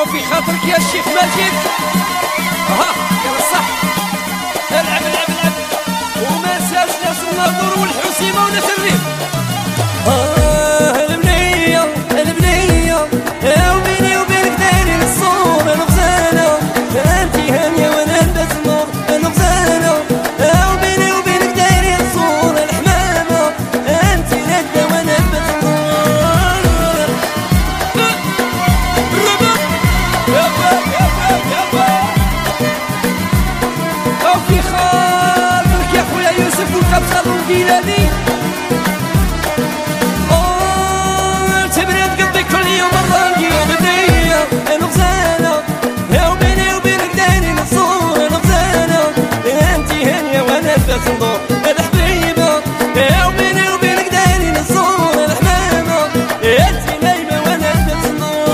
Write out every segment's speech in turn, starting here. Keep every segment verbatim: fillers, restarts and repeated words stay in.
وفي خاطرك يا الشيخ ماجد. ها يلا صح، العب العب العب، وما نساوش ناس الناظور والحسيمه وناس الريف. آه البنية البنية وبيني وبينك دايرين الصور الغزالة، انتي هانية وانا البسمة الغزالة، وبيني وبينك دايرين الصور الحمامة، انتي ندة وانا البسمة. وفي خاطرك يا خويا يوسف والكبسة والجيلاني. صندوق الحبيبة يا وبيني وبينك دايرين الصور الحمامة، انتي نايمة وانا الصندوق.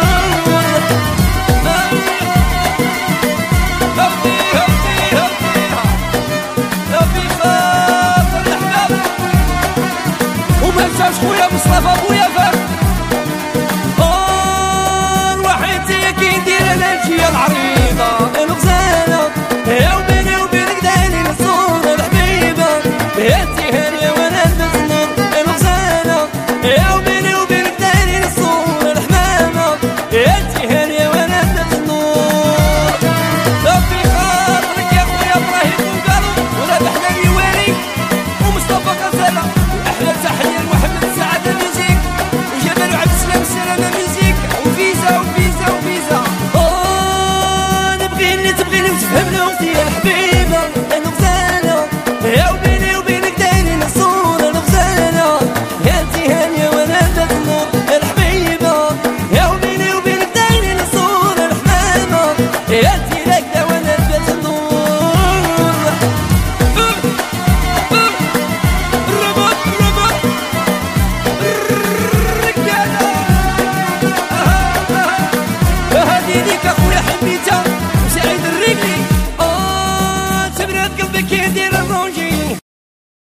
هبي هبي هبي هبي خاطر الأحباب، وما نساوش خويا مصطفى خويا فهد. اه الوحيد كي ندير انا نجي العريس.